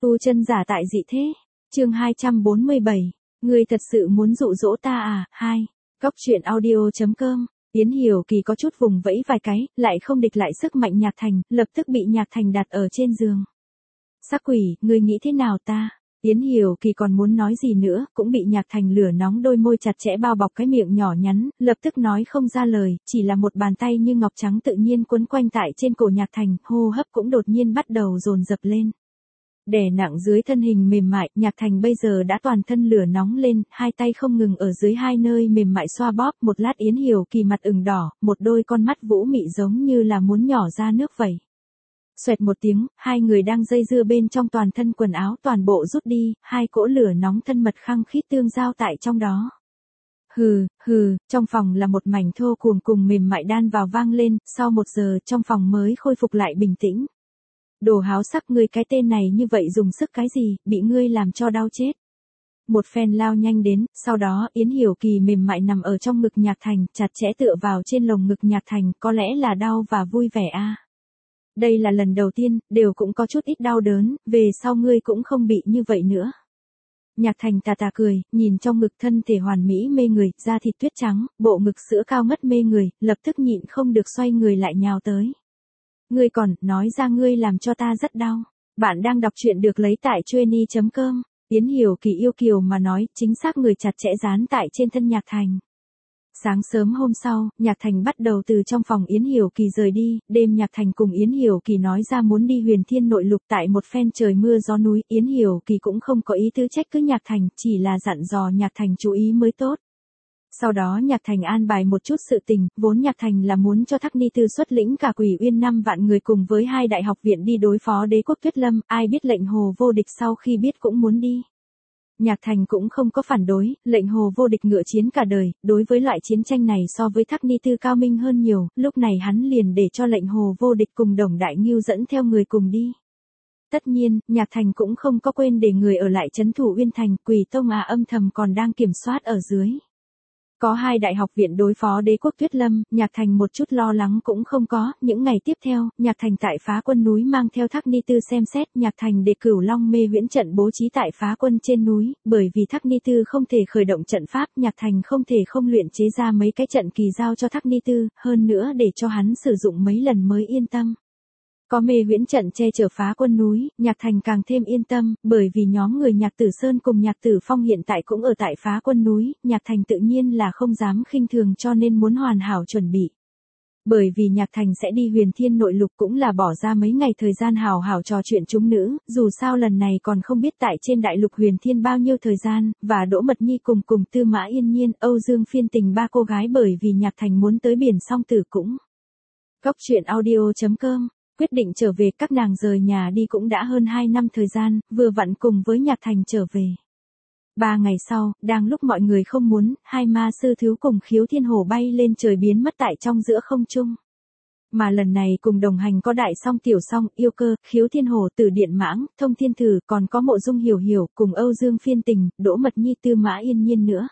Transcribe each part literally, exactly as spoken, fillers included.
Tu chân giả tại dị thế. Chương hai trăm bốn mươi bảy. Ngươi thật sự muốn dụ dỗ ta à? Hai. Góc truyện audio chấm com. Yến Hiểu Kỳ có chút vùng vẫy vài cái, lại không địch lại sức mạnh Nhạc Thành, lập tức bị Nhạc Thành đặt ở trên giường. Sắc quỷ, ngươi nghĩ thế nào ta? Yến Hiểu Kỳ còn muốn nói gì nữa, cũng bị Nhạc Thành lửa nóng đôi môi chặt chẽ bao bọc cái miệng nhỏ nhắn, lập tức nói không ra lời, chỉ là một bàn tay như ngọc trắng tự nhiên quấn quanh tại trên cổ Nhạc Thành, hô hấp cũng đột nhiên bắt đầu dồn dập lên. Đè nặng dưới thân hình mềm mại, Nhạc Thành bây giờ đã toàn thân lửa nóng lên, hai tay không ngừng ở dưới hai nơi mềm mại xoa bóp, một lát Yến Hiểu Kỳ mặt ửng đỏ, một đôi con mắt vũ mị giống như là muốn nhỏ ra nước vậy. Xoẹt một tiếng, hai người đang dây dưa bên trong toàn thân quần áo toàn bộ rút đi, hai cỗ lửa nóng thân mật khăng khít tương giao tại trong đó. Hừ, hừ, trong phòng là một mảnh thô cuồng cùng mềm mại đan vào vang lên, sau một giờ trong phòng mới khôi phục lại bình tĩnh. Đồ háo sắc, ngươi cái tên này như vậy dùng sức cái gì, bị ngươi làm cho đau chết. Một phen lao nhanh đến, sau đó Yến Hiểu Kỳ mềm mại nằm ở trong ngực Nhạc Thành, chặt chẽ tựa vào trên lồng ngực Nhạc Thành, có lẽ là đau và vui vẻ a. À. Đây là lần đầu tiên, đều cũng có chút ít đau đớn, về sau ngươi cũng không bị như vậy nữa. Nhạc Thành tà tà cười, nhìn trong ngực thân thể hoàn mỹ mê người, da thịt tuyết trắng, bộ ngực sữa cao ngất mê người, lập tức nhịn không được xoay người lại nhào tới. Ngươi còn, nói ra ngươi làm cho ta rất đau. Bạn đang đọc truyện được lấy tại chueny chấm com. Yến Hiểu Kỳ yêu kiều mà nói, chính xác người chặt chẽ dán tại trên thân Nhạc Thành. Sáng sớm hôm sau, Nhạc Thành bắt đầu từ trong phòng Yến Hiểu Kỳ rời đi, đêm Nhạc Thành cùng Yến Hiểu Kỳ nói ra muốn đi Huyền Thiên Nội Lục tại một phen trời mưa gió núi, Yến Hiểu Kỳ cũng không có ý tứ trách cứ Nhạc Thành, chỉ là dặn dò Nhạc Thành chú ý mới tốt. Sau đó Nhạc Thành an bài một chút sự tình, vốn Nhạc Thành là muốn cho Thác Ni Tư xuất lĩnh cả Quỷ Uyên năm vạn người cùng với hai đại học viện đi đối phó đế quốc Tuyết Lâm, ai biết lệnh Hồ Vô Địch sau khi biết cũng muốn đi. Nhạc Thành cũng không có phản đối, lệnh Hồ Vô Địch ngựa chiến cả đời, đối với loại chiến tranh này so với Thác Ni Tư cao minh hơn nhiều, lúc này hắn liền để cho lệnh Hồ Vô Địch cùng Đồng Đại Ngưu dẫn theo người cùng đi. Tất nhiên, Nhạc Thành cũng không có quên để người ở lại trấn thủ Uyên Thành, Quỷ Tông à âm thầm còn đang kiểm soát ở dưới. Có hai đại học viện đối phó đế quốc Tuyết Lâm, Nhạc Thành một chút lo lắng cũng không có, những ngày tiếp theo, Nhạc Thành tại Phá Quân núi mang theo Thác Ni Tư xem xét, Nhạc Thành để Cửu Long Mê Huyễn trận bố trí tại Phá Quân trên núi, bởi vì Thác Ni Tư không thể khởi động trận pháp, Nhạc Thành không thể không luyện chế ra mấy cái trận kỳ giao cho Thác Ni Tư, hơn nữa để cho hắn sử dụng mấy lần mới yên tâm. Có Mê Huyễn trận che chở Phá Quân núi, Nhạc Thành càng thêm yên tâm, bởi vì nhóm người Nhạc Tử Sơn cùng Nhạc Tử Phong hiện tại cũng ở tại Phá Quân núi, Nhạc Thành tự nhiên là không dám khinh thường cho nên muốn hoàn hảo chuẩn bị. Bởi vì Nhạc Thành sẽ đi Huyền Thiên Nội Lục cũng là bỏ ra mấy ngày thời gian hào hảo trò chuyện chúng nữ, dù sao lần này còn không biết tại trên đại lục Huyền Thiên bao nhiêu thời gian, và Đỗ Mật Nhi cùng cùng Tư Mã Yên Nhiên, Âu Dương Phiên tình ba cô gái bởi vì Nhạc Thành muốn tới biển song tử cũng. Góc truyện audio chấm com. Quyết định trở về, các nàng rời nhà đi cũng đã hơn hai năm thời gian, vừa vặn cùng với Nhạc Thành trở về. Ba ngày sau, đang lúc mọi người không muốn, hai ma sư thiếu cùng Khiếu Thiên Hổ bay lên trời biến mất tại trong giữa không trung. Mà lần này cùng đồng hành có Đại Song Tiểu Song, Yêu Cơ, Khiếu Thiên Hổ, Tử Điện Mãng, Thông Thiên Thử, còn có Mộ Dung Hiểu Hiểu, cùng Âu Dương Phiên tình, Đỗ Mật Nhi, Tư Mã Yên Nhiên nữa.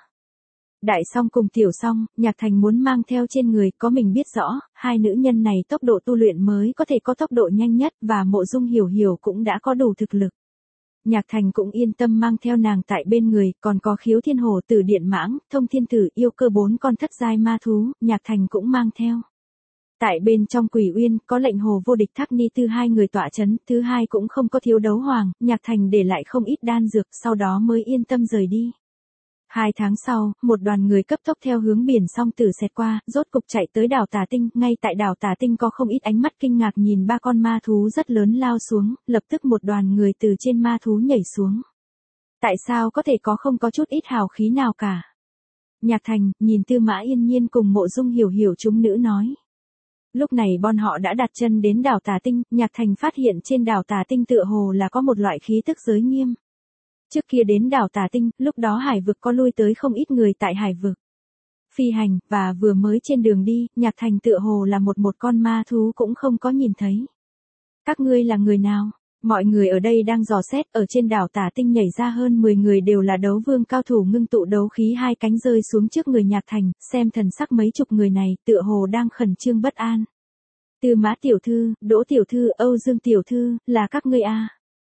Đại Song cùng Tiểu Song, Nhạc Thành muốn mang theo trên người, có mình biết rõ, hai nữ nhân này tốc độ tu luyện mới có thể có tốc độ nhanh nhất, và Mộ Dung Hiểu Hiểu cũng đã có đủ thực lực. Nhạc Thành cũng yên tâm mang theo nàng tại bên người, còn có Khiếu Thiên Hổ, Tử Điện Mãng, Thông Thiên Tử, Yêu Cơ bốn con thất giai ma thú, Nhạc Thành cũng mang theo. Tại bên trong Quỷ Uyên, có lệnh Hồ Vô Địch, Thác Ni Tư hai người tọa chấn, thứ hai cũng không có thiếu đấu hoàng, Nhạc Thành để lại không ít đan dược, sau đó mới yên tâm rời đi. Hai tháng sau, một đoàn người cấp tốc theo hướng biển song tử xẹt qua, rốt cục chạy tới đảo Tà Tinh, ngay tại đảo Tà Tinh có không ít ánh mắt kinh ngạc nhìn ba con ma thú rất lớn lao xuống, lập tức một đoàn người từ trên ma thú nhảy xuống. Tại sao có thể có không có chút ít hào khí nào cả? Nhạc Thành, nhìn Tư Mã Yên Nhiên cùng Mộ Dung Hiểu Hiểu chúng nữ nói. Lúc này bọn họ đã đặt chân đến đảo Tà Tinh, Nhạc Thành phát hiện trên đảo Tà Tinh tựa hồ là có một loại khí tức giới nghiêm. Trước kia đến đảo Tà Tinh, lúc đó hải vực có lui tới không ít người tại hải vực. Phi hành, và vừa mới trên đường đi, Nhạc Thành tựa hồ là một một con ma thú cũng không có nhìn thấy. Các ngươi là người nào? Mọi người ở đây đang dò xét, ở trên đảo Tà Tinh nhảy ra hơn mười người đều là đấu vương cao thủ ngưng tụ đấu khí hai cánh rơi xuống trước người Nhạc Thành, xem thần sắc mấy chục người này, tựa hồ đang khẩn trương bất an. Tư Mã tiểu thư, Đỗ tiểu thư, Âu Dương tiểu thư, là các ngươi a?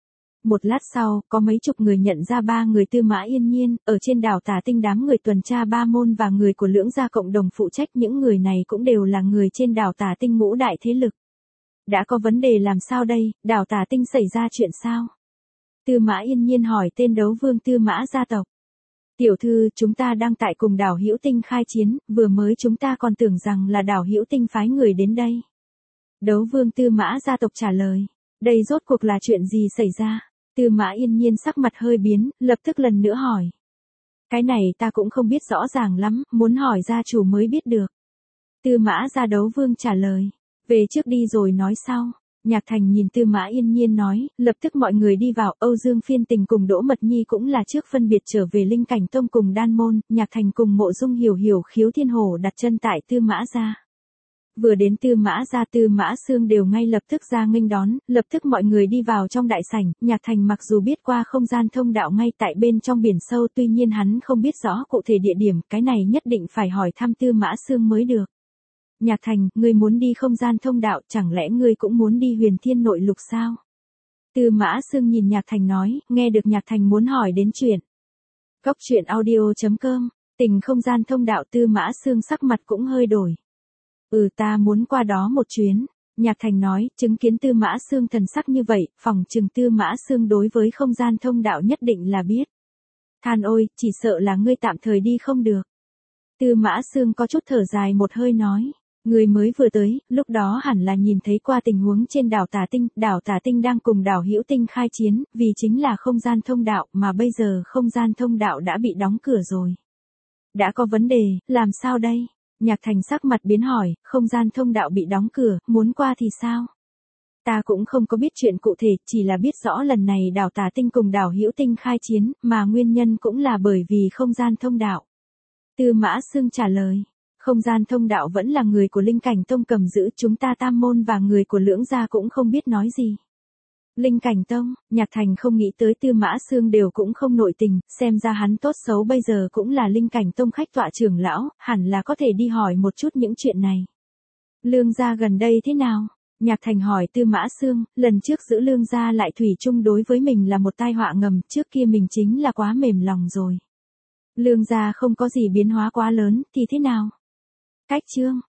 Một lát sau, có mấy chục người nhận ra ba người Tư Mã Yên Nhiên, ở trên đảo Tả Tinh đám người tuần tra ba môn và người của Lưỡng gia cộng đồng phụ trách, những người này cũng đều là người trên đảo Tả Tinh ngũ đại thế lực. Đã có vấn đề làm sao đây, đảo Tả Tinh xảy ra chuyện sao? Tư Mã Yên Nhiên hỏi tên đấu vương Tư Mã gia tộc. Tiểu thư, chúng ta đang tại cùng đảo Hữu Tinh khai chiến, vừa mới chúng ta còn tưởng rằng là đảo Hữu Tinh phái người đến đây. Đấu vương Tư Mã gia tộc trả lời. Đây rốt cuộc là chuyện gì xảy ra? Tư Mã Yên Nhiên sắc mặt hơi biến, lập tức lần nữa hỏi. Cái này ta cũng không biết rõ ràng lắm, muốn hỏi gia chủ mới biết được. Tư Mã gia đấu vương trả lời. Về trước đi rồi nói sau. Nhạc Thành nhìn Tư Mã Yên Nhiên nói, lập tức mọi người đi vào. Âu Dương Phiên Tình cùng Đỗ Mật Nhi cũng là trước phân biệt trở về Linh Cảnh Tông cùng Đan Môn. Nhạc Thành cùng Mộ Dung Hiểu Hiểu Khiếu Thiên Hổ đặt chân tại Tư Mã gia. Vừa đến Tư Mã gia, Tư Mã Xương đều ngay lập tức ra nghênh đón, lập tức mọi người đi vào trong đại sảnh. Nhạc Thành mặc dù biết qua không gian thông đạo ngay tại bên trong biển sâu, tuy nhiên hắn không biết rõ cụ thể địa điểm, cái này nhất định phải hỏi thăm Tư Mã Xương mới được. Nhạc Thành, ngươi muốn đi không gian thông đạo, chẳng lẽ ngươi cũng muốn đi Huyền Thiên Nội Lục sao? Tư Mã Xương nhìn Nhạc Thành nói, nghe được Nhạc Thành muốn hỏi đến chuyện. Cốc truyện audio chấm com, tình không gian thông đạo. Tư Mã Xương sắc mặt cũng hơi đổi. Ừ, ta muốn qua đó một chuyến. Nhạc Thành nói, chứng kiến Tư Mã Xương thần sắc như vậy, phòng chừng Tư Mã Xương đối với không gian thông đạo nhất định là biết. Than ôi, chỉ sợ là ngươi tạm thời đi không được. Tư Mã Xương có chút thở dài một hơi nói. Người mới vừa tới, lúc đó hẳn là nhìn thấy qua tình huống trên đảo Tả Tinh, đảo Tả Tinh đang cùng đảo Hữu Tinh khai chiến, vì chính là không gian thông đạo, mà bây giờ không gian thông đạo đã bị đóng cửa rồi. Đã có vấn đề, làm sao đây? Nhạc Thành sắc mặt biến hỏi, không gian thông đạo bị đóng cửa, muốn qua thì sao? Ta cũng không có biết chuyện cụ thể, chỉ là biết rõ lần này đảo Tả Tinh cùng đảo Hữu Tinh khai chiến, mà nguyên nhân cũng là bởi vì không gian thông đạo. Tư Mã Xương trả lời. Không gian thông đạo vẫn là người của Linh Cảnh Tông cầm giữ, chúng ta Tam môn và người của Lưỡng gia cũng không biết nói gì. Linh Cảnh Tông, Nhạc Thành không nghĩ tới Tư Mã Xương đều cũng không nội tình, xem ra hắn tốt xấu bây giờ cũng là Linh Cảnh Tông khách tọa trưởng lão, hẳn là có thể đi hỏi một chút những chuyện này. Lương gia gần đây thế nào? Nhạc Thành hỏi Tư Mã Xương, lần trước giữ Lương gia lại thủy chung đối với mình là một tai họa ngầm, trước kia mình chính là quá mềm lòng rồi. Lương gia không có gì biến hóa quá lớn, thì thế nào? Cách chương,